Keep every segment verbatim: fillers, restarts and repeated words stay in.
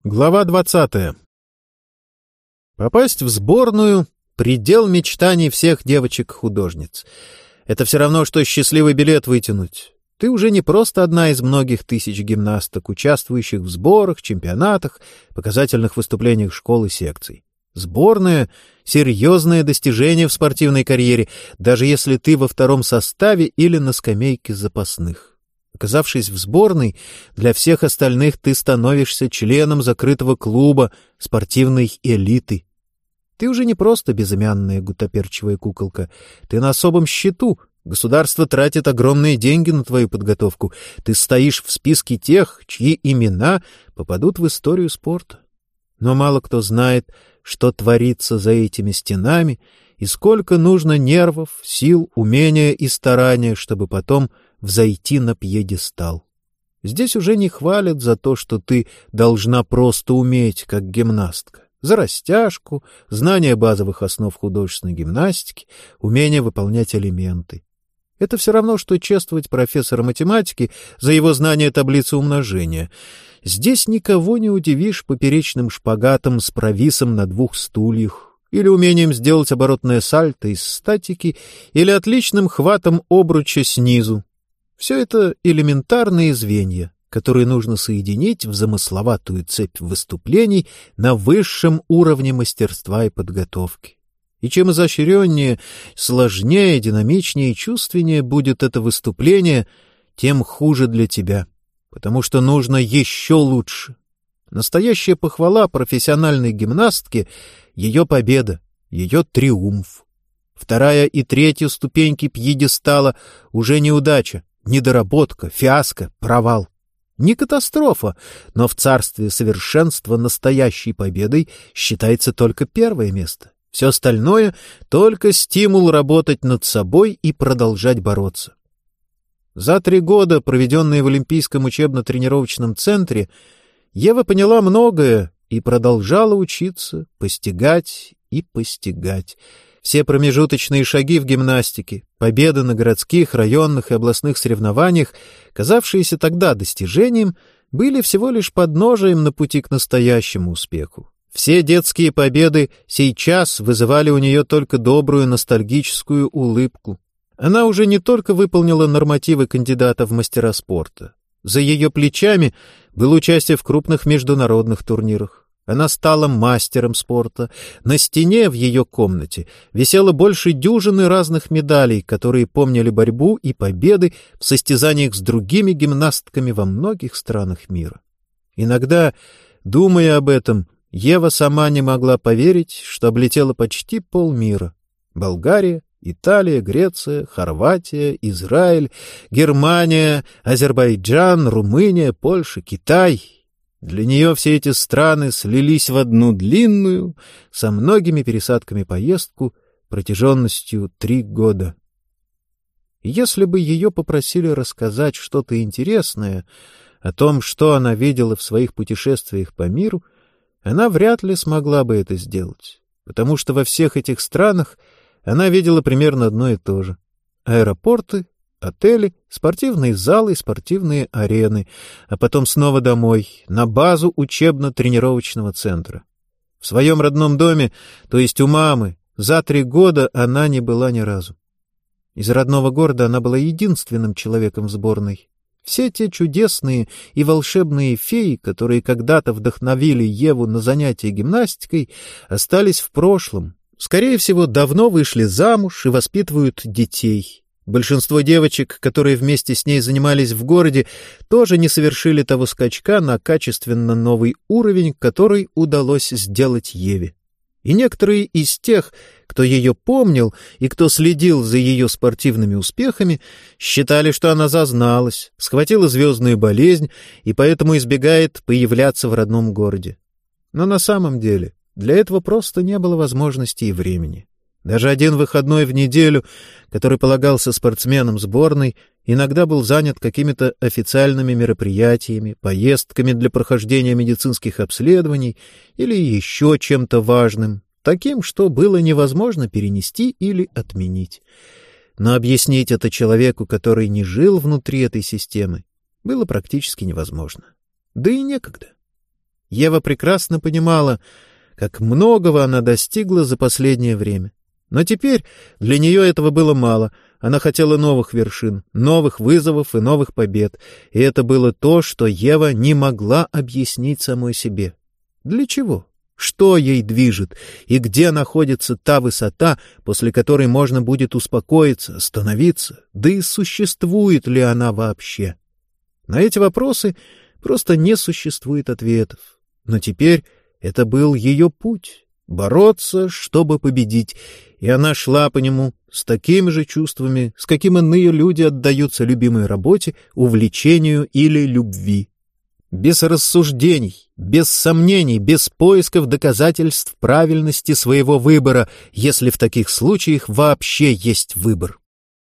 Глава двадцатая. Попасть в сборную — предел мечтаний всех девочек-художниц. Это все равно, что счастливый билет вытянуть. Ты уже не просто одна из многих тысяч гимнасток, участвующих в сборах, чемпионатах, показательных выступлениях школ и секций. Сборная — серьезное достижение в спортивной карьере, даже если ты во втором составе или на скамейке запасных. Оказавшись в сборной, для всех остальных ты становишься членом закрытого клуба, спортивной элиты. Ты уже не просто безымянная гутоперчивая куколка. Ты на особом счету. Государство тратит огромные деньги на твою подготовку. Ты стоишь в списке тех, чьи имена попадут в историю спорта. Но мало кто знает, что творится за этими стенами и сколько нужно нервов, сил, умения и старания, чтобы потом взойти на пьедестал. Здесь уже не хвалят за то, что ты должна просто уметь, как гимнастка. За растяжку, знание базовых основ художественной гимнастики, умение выполнять элементы. Это все равно, что чествовать профессора математики за его знание таблицы умножения. Здесь никого не удивишь поперечным шпагатом с провисом на двух стульях, или умением сделать оборотное сальто из статики, или отличным хватом обруча снизу. Все это элементарные звенья, которые нужно соединить в замысловатую цепь выступлений на высшем уровне мастерства и подготовки. И чем изощреннее, сложнее, динамичнее и чувственнее будет это выступление, тем хуже для тебя, потому что нужно еще лучше. Настоящая похвала профессиональной гимнастке — ее победа, ее триумф. Вторая и третья ступеньки пьедестала уже неудача, недоработка, фиаско, провал. Не катастрофа, но в царстве совершенства настоящей победой считается только первое место. Все остальное — только стимул работать над собой и продолжать бороться. За три года, проведенные в Олимпийском учебно-тренировочном центре, Ева поняла многое и продолжала учиться, постигать и постигать. Все промежуточные шаги в гимнастике, победы на городских, районных и областных соревнованиях, казавшиеся тогда достижением, были всего лишь подножием на пути к настоящему успеху. Все детские победы сейчас вызывали у нее только добрую ностальгическую улыбку. Она уже не только выполнила нормативы кандидата в мастера спорта. За ее плечами было участие в крупных международных турнирах. Она стала мастером спорта. На стене в ее комнате висело больше дюжины разных медалей, которые помнили борьбу и победы в состязаниях с другими гимнастками во многих странах мира. Иногда, думая об этом, Ева сама не могла поверить, что облетела почти полмира. Болгария, Италия, Греция, Хорватия, Израиль, Германия, Азербайджан, Румыния, Польша, Китай. Для нее все эти страны слились в одну длинную, со многими пересадками поездку, протяженностью три года. Если бы ее попросили рассказать что-то интересное о том, что она видела в своих путешествиях по миру, она вряд ли смогла бы это сделать, потому что во всех этих странах она видела примерно одно и то же. Аэропорты, отели, спортивные залы и спортивные арены, а потом снова домой, на базу учебно-тренировочного центра. В своем родном доме, то есть у мамы, за три года она не была ни разу. Из родного города она была единственным человеком в сборной. Все те чудесные и волшебные феи, которые когда-то вдохновили Еву на занятия гимнастикой, остались в прошлом. Скорее всего, давно вышли замуж и воспитывают детей. Большинство девочек, которые вместе с ней занимались в городе, тоже не совершили того скачка на качественно новый уровень, который удалось сделать Еве. И некоторые из тех, кто ее помнил и кто следил за ее спортивными успехами, считали, что она зазналась, схватила звездную болезнь и поэтому избегает появляться в родном городе. Но на самом деле для этого просто не было возможности и времени. Даже один выходной в неделю, который полагался спортсменам сборной, иногда был занят какими-то официальными мероприятиями, поездками для прохождения медицинских обследований или еще чем-то важным, таким, что было невозможно перенести или отменить. Но объяснить это человеку, который не жил внутри этой системы, было практически невозможно. Да и некогда. Ева прекрасно понимала, как многого она достигла за последнее время. Но теперь для нее этого было мало. Она хотела новых вершин, новых вызовов и новых побед. И это было то, что Ева не могла объяснить самой себе. Для чего? Что ей движет? И где находится та высота, после которой можно будет успокоиться, остановиться? Да и существует ли она вообще? На эти вопросы просто не существует ответов. Но теперь это был ее путь — бороться, чтобы победить, и она шла по нему с такими же чувствами, с каким иные люди отдаются любимой работе, увлечению или любви. Без рассуждений, без сомнений, без поисков доказательств правильности своего выбора, если в таких случаях вообще есть выбор.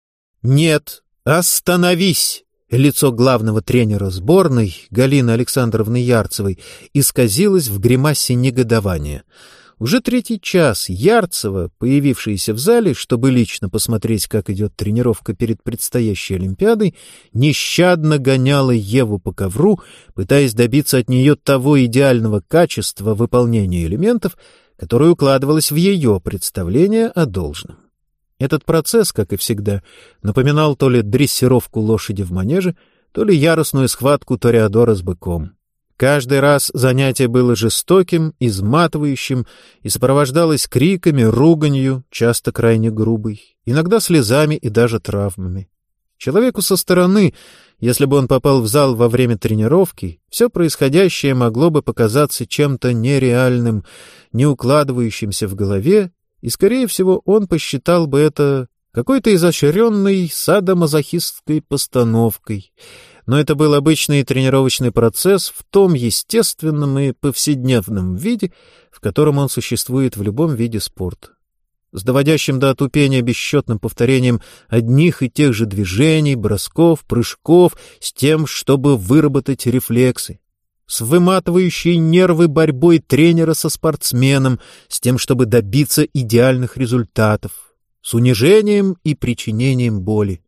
«Нет, остановись!» Лицо главного тренера сборной, Галины Александровны Ярцевой, исказилось в гримасе негодования. Уже третий час Ярцева, появившаяся в зале, чтобы лично посмотреть, как идет тренировка перед предстоящей Олимпиадой, нещадно гоняла Еву по ковру, пытаясь добиться от нее того идеального качества выполнения элементов, которое укладывалось в ее представление о должном. Этот процесс, как и всегда, напоминал то ли дрессировку лошади в манеже, то ли яростную схватку тореадора с быком. Каждый раз занятие было жестоким, изматывающим и сопровождалось криками, руганью, часто крайне грубой, иногда слезами и даже травмами. Человеку со стороны, если бы он попал в зал во время тренировки, все происходящее могло бы показаться чем-то нереальным, не укладывающимся в голове, и, скорее всего, он посчитал бы это какой-то изощренной садомазохистской постановкой. Но это был обычный тренировочный процесс в том естественном и повседневном виде, в котором он существует в любом виде спорта. С доводящим до отупения бесчетным повторением одних и тех же движений, бросков, прыжков, с тем, чтобы выработать рефлексы. С выматывающей нервы борьбой тренера со спортсменом, с тем, чтобы добиться идеальных результатов, с унижением и причинением боли.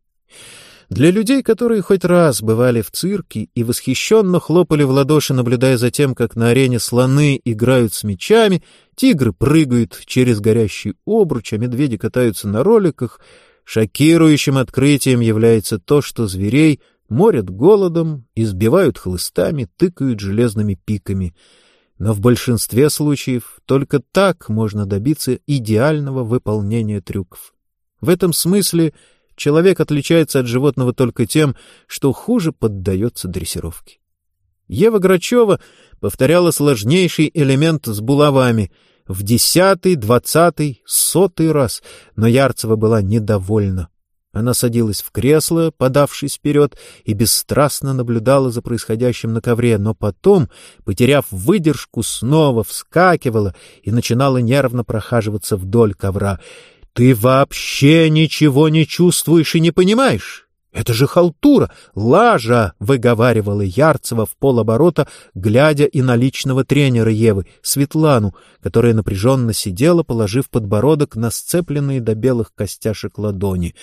Для людей, которые хоть раз бывали в цирке и восхищенно хлопали в ладоши, наблюдая за тем, как на арене слоны играют с мячами, тигры прыгают через горящий обруч, а медведи катаются на роликах, шокирующим открытием является то, что зверей морят голодом, избивают хлыстами, тыкают железными пиками. Но в большинстве случаев только так можно добиться идеального выполнения трюков. В этом смысле человек отличается от животного только тем, что хуже поддается дрессировке. Ева Грачева повторяла сложнейший элемент с булавами в десятый, двадцатый, сотый раз, но Ярцева была недовольна. Она садилась в кресло, подавшись вперед, и бесстрастно наблюдала за происходящим на ковре, но потом, потеряв выдержку, снова вскакивала и начинала нервно прохаживаться вдоль ковра. «Ты вообще ничего не чувствуешь и не понимаешь? Это же халтура, лажа!» — выговаривала Ярцева в полоборота, глядя и на личного тренера Евы, Светлану, которая напряженно сидела, положив подбородок на сцепленные до белых костяшек ладони.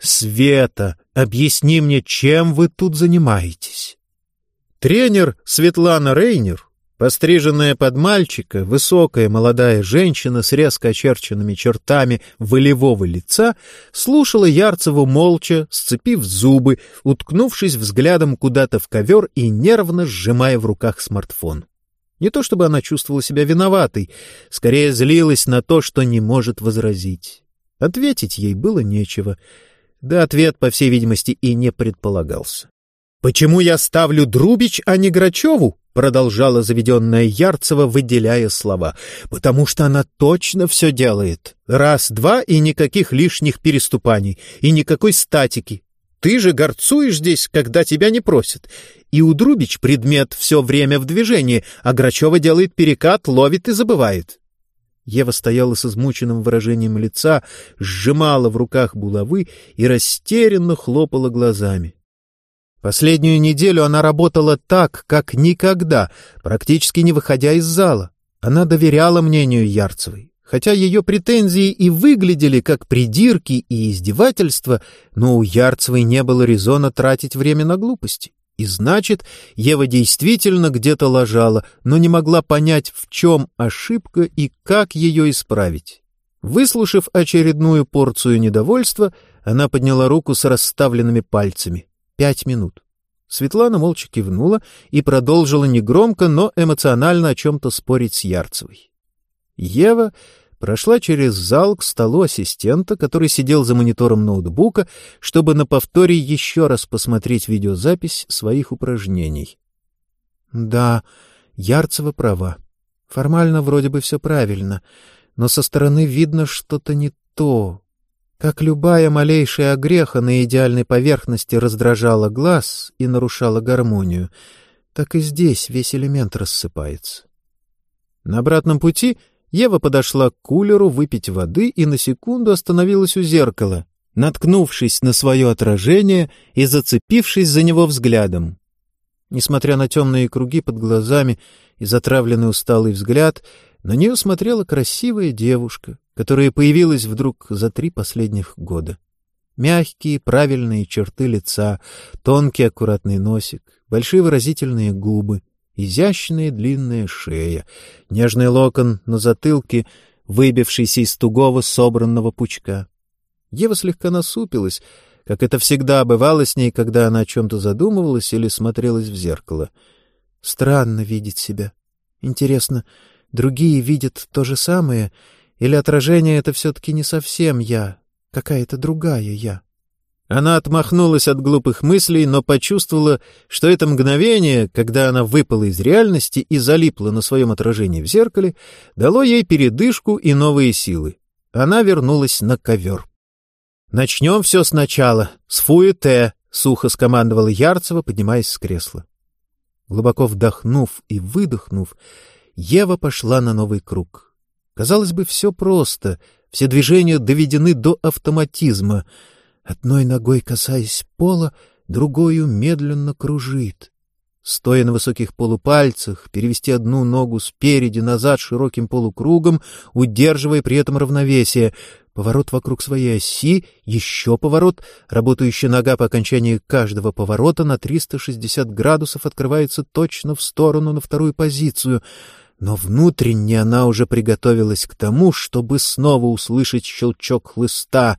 «Света, объясни мне, чем вы тут занимаетесь?» Тренер Светлана Рейнер, постриженная под мальчика, высокая молодая женщина с резко очерченными чертами волевого лица, слушала Ярцеву молча, сцепив зубы, уткнувшись взглядом куда-то в ковер и нервно сжимая в руках смартфон. Не то чтобы она чувствовала себя виноватой, скорее злилась на то, что не может возразить. Ответить ей было нечего, да ответ, по всей видимости, и не предполагался. «Почему я ставлю Друбич, а не Грачеву?» — продолжала заведенная Ярцева, выделяя слова. «Потому что она точно все делает. Раз-два и никаких лишних переступаний, и никакой статики. Ты же горцуешь здесь, когда тебя не просят. И у Друбич предмет все время в движении, а Грачева делает перекат, ловит и забывает». Ева стояла с измученным выражением лица, сжимала в руках булавы и растерянно хлопала глазами. Последнюю неделю она работала так, как никогда, практически не выходя из зала. Она доверяла мнению Ярцевой. Хотя ее претензии и выглядели как придирки и издевательства, но у Ярцевой не было резона тратить время на глупости. И значит, Ева действительно где-то лажала, но не могла понять, в чем ошибка и как ее исправить. Выслушав очередную порцию недовольства, она подняла руку с расставленными пальцами. Пять минут. Светлана молча кивнула и продолжила негромко, но эмоционально о чем-то спорить с Ярцевой. Ева прошла через зал к столу ассистента, который сидел за монитором ноутбука, чтобы на повторе еще раз посмотреть видеозапись своих упражнений. Да, Ярцева права. Формально вроде бы все правильно, но со стороны видно что-то не то. Как любая малейшая огреха на идеальной поверхности раздражала глаз и нарушала гармонию, так и здесь весь элемент рассыпается. На обратном пути Ева подошла к кулеру выпить воды и на секунду остановилась у зеркала, наткнувшись на свое отражение и зацепившись за него взглядом. Несмотря на темные круги под глазами и затравленный усталый взгляд, на нее смотрела красивая девушка, которая появилась вдруг за три последних года. Мягкие, правильные черты лица, тонкий аккуратный носик, большие выразительные губы, изящная длинная шея, нежный локон на затылке, выбившийся из тугого собранного пучка. Ева слегка насупилась, как это всегда бывало с ней, когда она о чем-то задумывалась или смотрелась в зеркало. Странно видеть себя. Интересно, другие видят то же самое, или отражение — это все-таки не совсем я, какая-то другая я? Она отмахнулась от глупых мыслей, но почувствовала, что это мгновение, когда она выпала из реальности и залипла на своем отражении в зеркале, дало ей передышку и новые силы. Она вернулась на ковер. «Начнем все сначала, с фуэте», — сухо скомандовала Ярцева, поднимаясь с кресла. Глубоко вдохнув и выдохнув, Ева пошла на новый круг. Казалось бы, все просто, все движения доведены до автоматизма. Одной ногой касаясь пола, другою медленно кружит. Стоя на высоких полупальцах, перевести одну ногу спереди назад широким полукругом, удерживая при этом равновесие. Поворот вокруг своей оси, еще поворот. Работающая нога по окончании каждого поворота на триста шестьдесят градусов открывается точно в сторону на вторую позицию. Но внутренне она уже приготовилась к тому, чтобы снова услышать щелчок хлыста.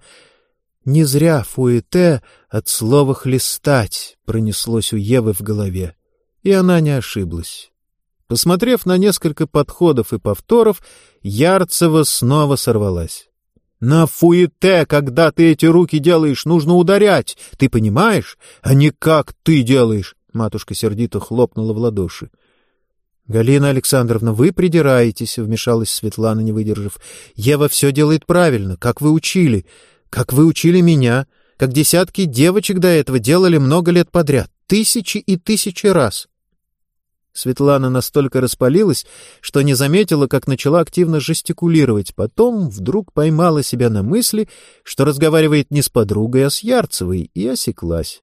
Не зря фуэте от слова «хлестать» пронеслось у Евы в голове. И она не ошиблась. Посмотрев на несколько подходов и повторов, Ярцева снова сорвалась. «На фуэте, когда ты эти руки делаешь, нужно ударять, ты понимаешь? А не как ты делаешь!» Матушка сердито хлопнула в ладоши. «Галина Александровна, вы придираетесь», — вмешалась Светлана, не выдержав. «Ева все делает правильно, как вы учили, как вы учили меня, как десятки девочек до этого делали много лет подряд, тысячи и тысячи раз». Светлана настолько распалилась, что не заметила, как начала активно жестикулировать. Потом вдруг поймала себя на мысли, что разговаривает не с подругой, а с Ярцевой, и осеклась.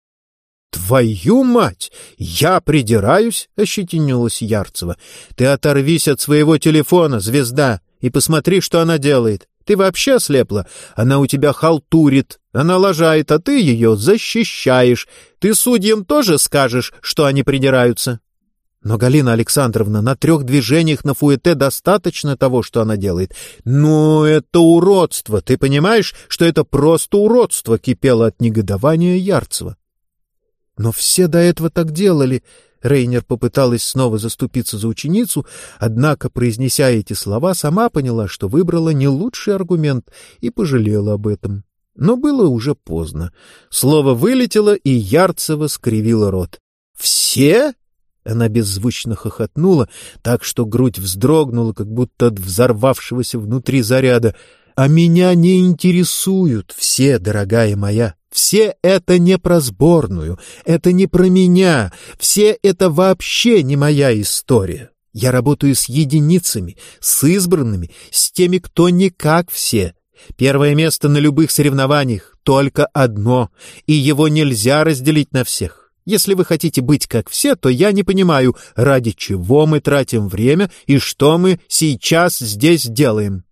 «Твою мать! Я придираюсь?» — ощетинилась Ярцева. «Ты оторвись от своего телефона, звезда, и посмотри, что она делает. Ты вообще ослепла? Она у тебя халтурит, она лажает, а ты ее защищаешь. Ты судьям тоже скажешь, что они придираются?» «Но, Галина Александровна, на трех движениях на фуэте достаточно того, что она делает». «Ну, это уродство! Ты понимаешь, что это просто уродство?» — кипело от негодования Ярцева. «Но все до этого так делали». Рейнер попыталась снова заступиться за ученицу, однако, произнеся эти слова, сама поняла, что выбрала не лучший аргумент, и пожалела об этом. Но было уже поздно. Слово вылетело, и Ярцева скривила рот. «Все?» Она беззвучно хохотнула, так что грудь вздрогнула, как будто от взорвавшегося внутри заряда. «А меня не интересуют все, дорогая моя. Все это не про сборную, это не про меня, все это вообще не моя история. Я работаю с единицами, с избранными, с теми, кто не как все. Первое место на любых соревнованиях только одно, и его нельзя разделить на всех. Если вы хотите быть как все, то я не понимаю, ради чего мы тратим время и что мы сейчас здесь делаем».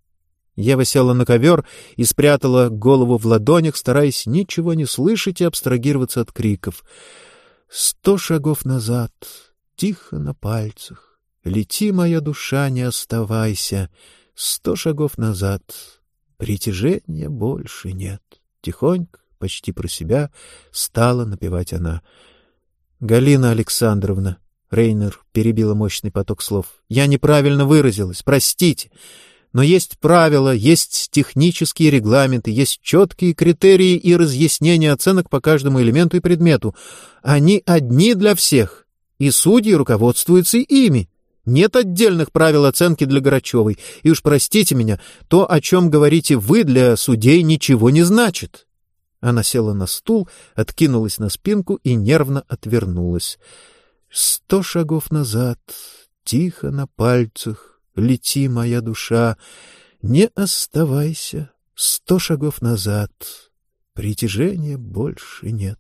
Ева села на ковер и спрятала голову в ладонях, стараясь ничего не слышать и абстрагироваться от криков. Сто шагов назад, тихо на пальцах. Лети, моя душа, не оставайся. Сто шагов назад. Притяжения больше нет. Тихонько, почти про себя, стала напевать она. Галина Александровна, Рейнер перебила мощный поток слов. Я неправильно выразилась, простите. Но есть правила, есть технические регламенты, есть четкие критерии и разъяснения оценок по каждому элементу и предмету. Они одни для всех, и судьи руководствуются ими. Нет отдельных правил оценки для Грачевой, и уж простите меня, то, о чем говорите вы, для судей ничего не значит. Она села на стул, откинулась на спинку и нервно отвернулась. Сто шагов назад, тихо на пальцах. Лети, моя душа, не оставайся, сто шагов назад, притяжения больше нет.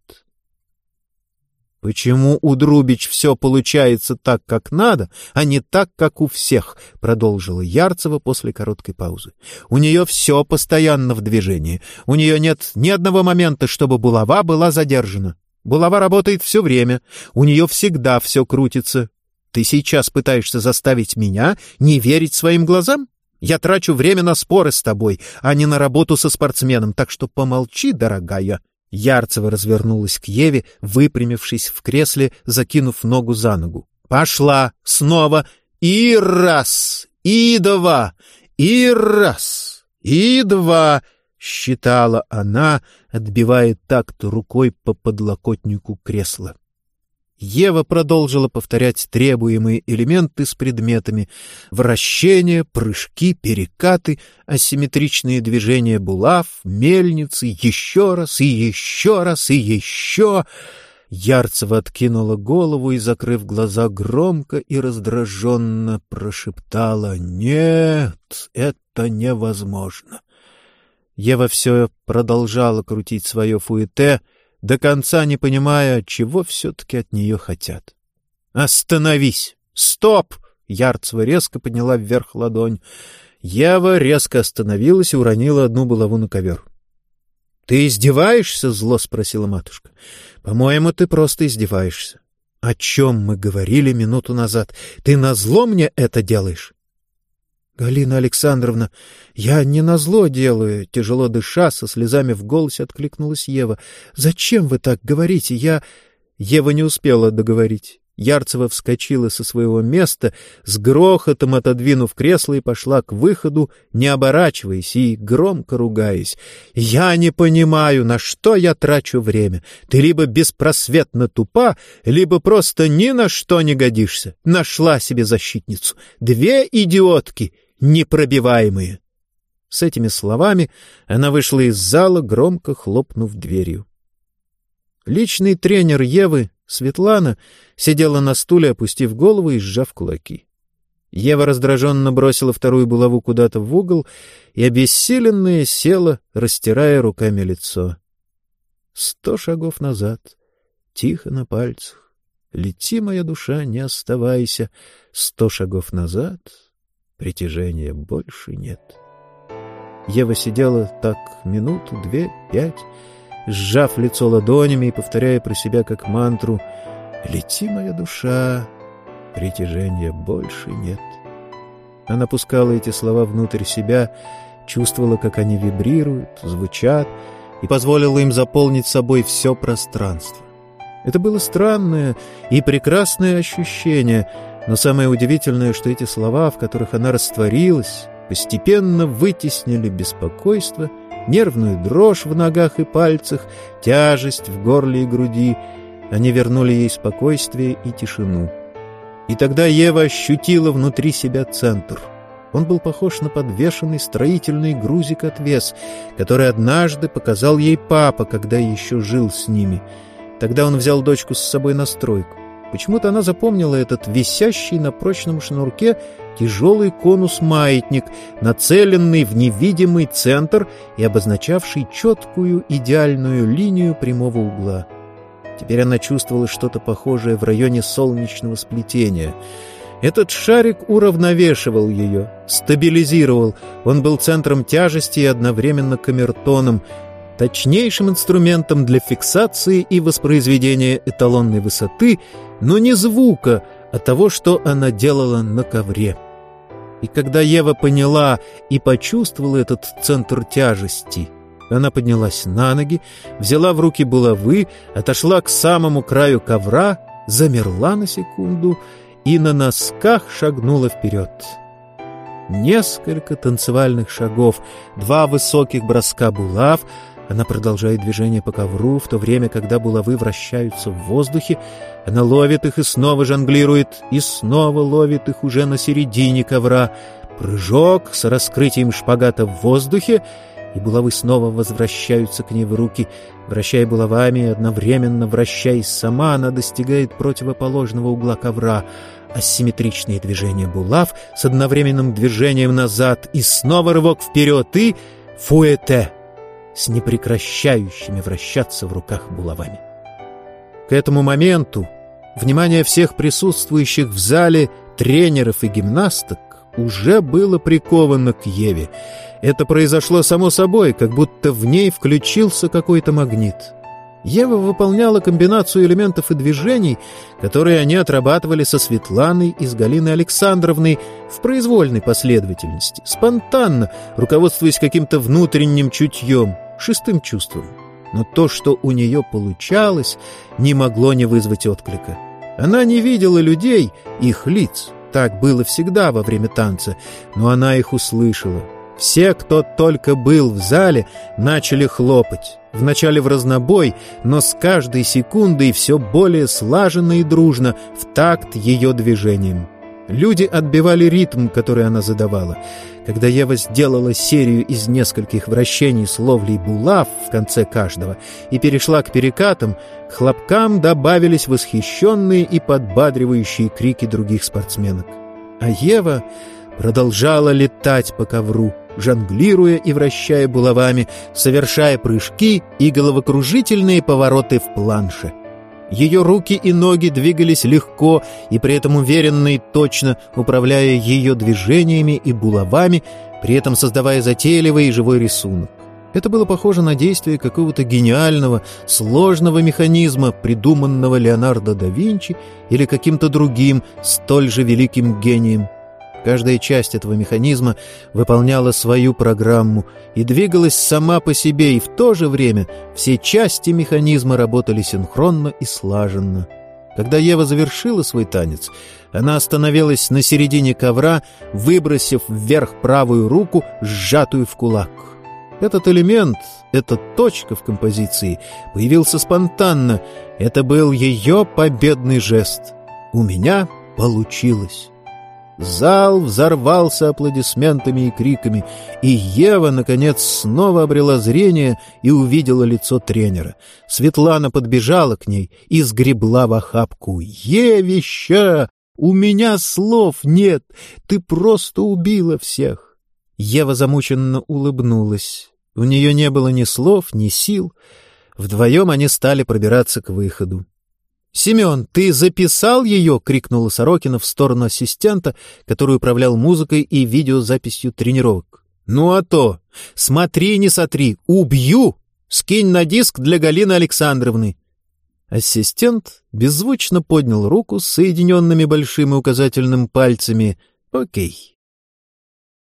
Почему у Друбич все получается так, как надо, а не так, как у всех, продолжила Ярцева после короткой паузы. У нее все постоянно в движении, у нее нет ни одного момента, чтобы булава была задержана. Булава работает все время, у нее всегда все крутится. Ты сейчас пытаешься заставить меня не верить своим глазам? Я трачу время на споры с тобой, а не на работу со спортсменом, так что помолчи, дорогая». Ярцева развернулась к Еве, выпрямившись в кресле, закинув ногу за ногу. «Пошла! Снова! И раз! И два! И раз! И два!» — считала она, отбивая такт рукой по подлокотнику кресла. Ева продолжила повторять требуемые элементы с предметами: вращения, прыжки, перекаты, асимметричные движения булав, мельницы, еще раз и еще раз и еще. Ярцева откинула голову и, закрыв глаза, громко и раздраженно прошептала: «Нет, это невозможно». Ева все продолжала крутить свое фуэте, до конца не понимая, чего все-таки от нее хотят. «Остановись! Стоп!» Ярцева резко подняла вверх ладонь. Ева резко остановилась и уронила одну булаву на ковер. «Ты издеваешься?» — зло спросила матушка. «По-моему, ты просто издеваешься. О чем мы говорили минуту назад? Ты назло мне это делаешь?» «Галина Александровна, я не назло делаю», — тяжело дыша, со слезами в голосе откликнулась Ева. «Зачем вы так говорите? Я...» Ева не успела договорить. Ярцева вскочила со своего места, с грохотом отодвинув кресло, и пошла к выходу, не оборачиваясь и громко ругаясь. «Я не понимаю, на что я трачу время. Ты либо беспросветно тупа, либо просто ни на что не годишься. Нашла себе защитницу. Две идиотки, непробиваемые». С этими словами она вышла из зала, громко хлопнув дверью. Личный тренер Евы, Светлана, сидела на стуле, опустив голову и сжав кулаки. Ева раздраженно бросила вторую булаву куда-то в угол и, обессиленная, села, растирая руками лицо. Сто шагов назад, тихо на пальцах. Лети, моя душа, не оставайся. Сто шагов назад, притяжения больше нет. Ева сидела так минуту, две, пять, сжав лицо ладонями и повторяя про себя как мантру: «Лети, моя душа, притяжения больше нет». Она пускала эти слова внутрь себя, чувствовала, как они вибрируют, звучат, и позволила им заполнить собой все пространство. Это было странное и прекрасное ощущение, но самое удивительное, что эти слова, в которых она растворилась, постепенно вытеснили беспокойство, нервную дрожь в ногах и пальцах, тяжесть в горле и груди. Они вернули ей спокойствие и тишину. И тогда Ева ощутила внутри себя центр. Он был похож на подвешенный строительный грузик-отвес, который однажды показал ей папа, когда еще жил с ними. Тогда он взял дочку с собой на стройку. Почему-то она запомнила этот висящий на прочном шнурке тяжелый конус-маятник, нацеленный в невидимый центр и обозначавший четкую идеальную линию прямого угла. Теперь она чувствовала что-то похожее в районе солнечного сплетения. Этот шарик уравновешивал ее, стабилизировал. Он был центром тяжести и одновременно камертоном. точнейшим инструментом для фиксации и воспроизведения эталонной высоты, но не звука, а того, что она делала на ковре. И когда Ева поняла и почувствовала этот центр тяжести, она поднялась на ноги, взяла в руки булавы, отошла к самому краю ковра, замерла на секунду и на носках шагнула вперед. Несколько танцевальных шагов, два высоких броска булав. Она продолжает движение по ковру, в то время, когда булавы вращаются в воздухе. Она ловит их и снова жонглирует, и снова ловит их уже на середине ковра. Прыжок с раскрытием шпагата в воздухе, и булавы снова возвращаются к ней в руки. Вращая булавами и одновременно вращаясь сама, она достигает противоположного угла ковра. Асимметричные движения булав с одновременным движением назад, и снова рывок вперед, и фуэте с непрекращающими вращаться в руках булавами. К этому моменту внимание всех присутствующих в зале тренеров и гимнасток уже было приковано к Еве. Это произошло само собой, как будто в ней включился какой-то магнит. Ева выполняла комбинацию элементов и движений, которые они отрабатывали со Светланой и с Галиной Александровной в произвольной последовательности, спонтанно, руководствуясь каким-то внутренним чутьем, шестым чувством. Но то, что у нее получалось, не могло не вызвать отклика. Она не видела людей, их лиц. Так было всегда во время танца, но она их услышала. Все, кто только был в зале, начали хлопать. Вначале в разнобой, но с каждой секундой все более слаженно и дружно, в такт ее движениям. Люди отбивали ритм, который она задавала. Когда Ева сделала серию из нескольких вращений с ловлей булав в конце каждого и перешла к перекатам, к хлопкам добавились восхищенные и подбадривающие крики других спортсменок. А Ева продолжала летать по ковру, жонглируя и вращая булавами, совершая прыжки и головокружительные повороты в планше. Ее руки и ноги двигались легко и при этом уверенно и точно, управляя ее движениями и булавами, при этом создавая затейливый и живой рисунок. Это было похоже на действие какого-то гениального, сложного механизма, придуманного Леонардо да Винчи или каким-то другим, столь же великим гением. Каждая часть этого механизма выполняла свою программу и двигалась сама по себе, и в то же время все части механизма работали синхронно и слаженно. Когда Ева завершила свой танец, она остановилась на середине ковра, выбросив вверх правую руку, сжатую в кулак. Этот элемент, эта точка в композиции появился спонтанно. Это был ее победный жест. «У меня получилось». Зал взорвался аплодисментами и криками, и Ева, наконец, снова обрела зрение и увидела лицо тренера. Светлана подбежала к ней и сгребла в охапку. «Евища! У меня слов нет! Ты просто убила всех!» Ева замученно улыбнулась. У нее не было ни слов, ни сил. Вдвоем они стали пробираться к выходу. «Семен, ты записал ее?» — крикнула Сорокина в сторону ассистента, который управлял музыкой и видеозаписью тренировок. «Ну а то! Смотри, не сотри! Убью! Скинь на диск для Галины Александровны!» Ассистент беззвучно поднял руку с соединенными большим и указательным пальцами. «Окей».